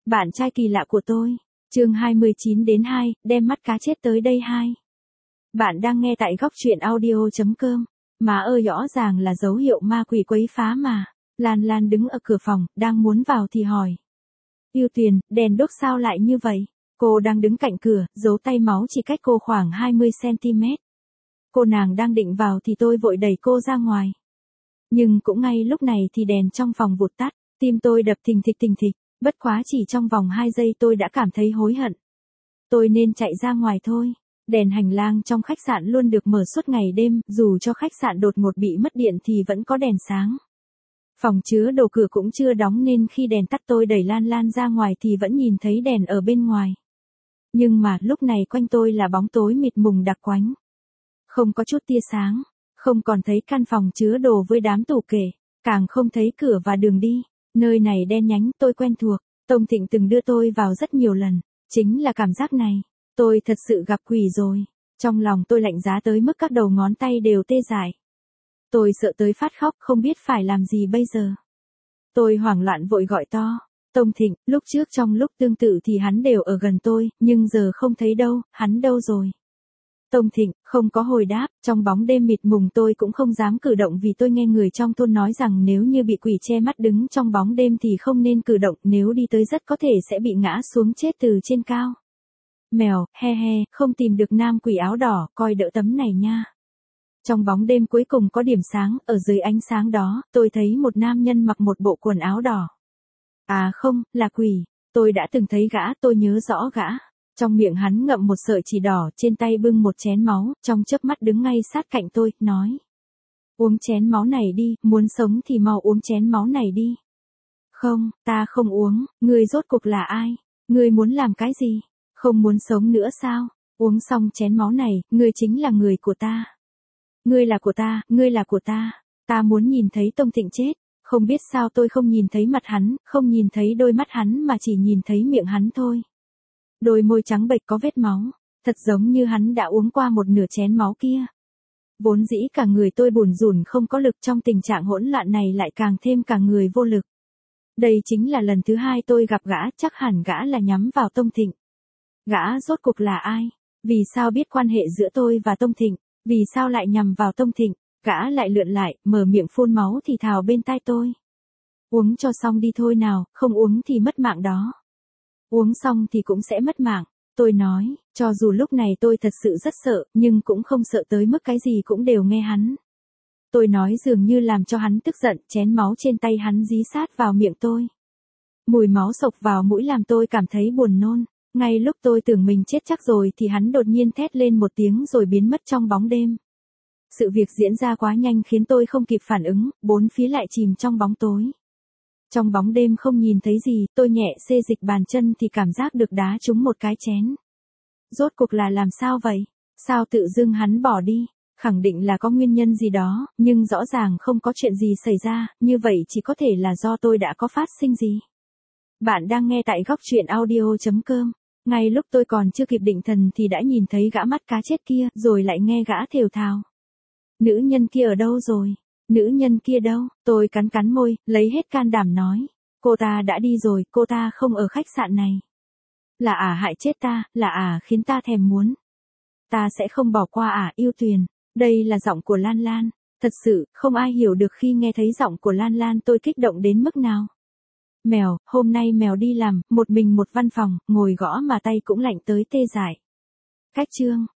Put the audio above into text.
Bạn trai kỳ lạ của tôi. Chương 29-2, đem mắt cá chết tới đây 2. Bạn đang nghe tại góc truyện audio.com. Má ơi, rõ ràng là dấu hiệu ma quỷ quấy phá mà. Lan Lan đứng ở cửa phòng, đang muốn vào thì hỏi. Yêu Tuyền, đèn đốt sao lại như vậy? Cô đang đứng cạnh cửa, dấu tay máu chỉ cách cô khoảng 20cm. Cô nàng đang định vào thì tôi vội đẩy cô ra ngoài. Nhưng cũng ngay lúc này thì đèn trong phòng vụt tắt, tim tôi đập thình thịch. Bất quá chỉ trong vòng 2 giây tôi đã cảm thấy hối hận. Tôi nên chạy ra ngoài thôi. Đèn hành lang trong khách sạn luôn được mở suốt ngày đêm, dù cho khách sạn đột ngột bị mất điện thì vẫn có đèn sáng. Phòng chứa đồ cửa cũng chưa đóng nên khi đèn tắt tôi đẩy Lan Lan ra ngoài thì vẫn nhìn thấy đèn ở bên ngoài. Nhưng mà lúc này quanh tôi là bóng tối mịt mùng đặc quánh. Không có chút tia sáng, không còn thấy căn phòng chứa đồ với đám tủ kệ, càng không thấy cửa và đường đi. Nơi này đen nhánh, tôi quen thuộc, Tông Thịnh từng đưa tôi vào rất nhiều lần, chính là cảm giác này, tôi thật sự gặp quỷ rồi. Trong lòng tôi lạnh giá tới mức các đầu ngón tay đều tê dại. Tôi sợ tới phát khóc không biết phải làm gì bây giờ. Tôi hoảng loạn vội gọi to, Tông Thịnh, lúc trước trong lúc tương tự thì hắn đều ở gần tôi, nhưng giờ không thấy đâu, hắn đâu rồi? Tông Thịnh, không có hồi đáp, trong bóng đêm mịt mùng tôi cũng không dám cử động vì tôi nghe người trong thôn nói rằng nếu như bị quỷ che mắt đứng trong bóng đêm thì không nên cử động, nếu đi tới rất có thể sẽ bị ngã xuống chết từ trên cao. Mèo, he, không tìm được nam quỷ áo đỏ, coi đỡ tấm này nha. Trong bóng đêm cuối cùng có điểm sáng, ở dưới ánh sáng đó, tôi thấy một nam nhân mặc một bộ quần áo đỏ. À không, là quỷ, tôi đã từng thấy gã, tôi nhớ rõ gã. Trong miệng hắn ngậm một sợi chỉ đỏ, trên tay bưng một chén máu, trong chớp mắt đứng ngay sát cạnh tôi, nói. Uống chén máu này đi, muốn sống thì mau uống chén máu này đi. Không, ta không uống, ngươi rốt cuộc là ai? Ngươi muốn làm cái gì? Không muốn sống nữa sao? Uống xong chén máu này, ngươi chính là người của ta. Ngươi là của ta, ngươi là của ta. Ta muốn nhìn thấy Tông Thịnh chết. Không biết sao tôi không nhìn thấy mặt hắn, không nhìn thấy đôi mắt hắn mà chỉ nhìn thấy miệng hắn thôi. Đôi môi trắng bệch có vết máu, thật giống như hắn đã uống qua một nửa chén máu kia. Vốn dĩ cả người tôi bủn rủn không có lực, trong tình trạng hỗn loạn này lại càng thêm cả người vô lực. Đây chính là lần thứ 2 tôi gặp gã, chắc hẳn gã là nhắm vào Tông Thịnh. Gã rốt cuộc là ai? Vì sao biết quan hệ giữa tôi và Tông Thịnh? Vì sao lại nhằm vào Tông Thịnh? Gã lại lượn lại, mở miệng phun máu thì thào bên tai tôi. Uống cho xong đi thôi nào, không uống thì mất mạng đó. Uống xong thì cũng sẽ mất mạng, tôi nói, cho dù lúc này tôi thật sự rất sợ, nhưng cũng không sợ tới mức cái gì cũng đều nghe hắn. Tôi nói dường như làm cho hắn tức giận, chén máu trên tay hắn dí sát vào miệng tôi. Mùi máu xộc vào mũi làm tôi cảm thấy buồn nôn, ngay lúc tôi tưởng mình chết chắc rồi thì hắn đột nhiên thét lên một tiếng rồi biến mất trong bóng đêm. Sự việc diễn ra quá nhanh khiến tôi không kịp phản ứng, bốn phía lại chìm trong bóng tối. Trong bóng đêm không nhìn thấy gì, tôi nhẹ xê dịch bàn chân thì cảm giác được đá trúng một cái chén. Rốt cuộc là làm sao vậy? Sao tự dưng hắn bỏ đi? Khẳng định là có nguyên nhân gì đó, nhưng rõ ràng không có chuyện gì xảy ra, như vậy chỉ có thể là do tôi đã có phát sinh gì. Bạn đang nghe tại góc truyện audio.com. Ngay lúc tôi còn chưa kịp định thần thì đã nhìn thấy gã mắt cá chết kia, rồi lại nghe gã thều thào. Nữ nhân kia ở đâu rồi? Nữ nhân kia đâu? Tôi cắn môi, lấy hết can đảm nói. Cô ta đã đi rồi, cô ta không ở khách sạn này. Là hại chết ta, là khiến ta thèm muốn. Ta sẽ không bỏ qua Yêu Tuyền. Đây là giọng của Lan Lan. Thật sự, không ai hiểu được khi nghe thấy giọng của Lan Lan tôi kích động đến mức nào. Mèo, hôm nay mèo đi làm, một mình một văn phòng, ngồi gõ mà tay cũng lạnh tới tê dại. Cách chương.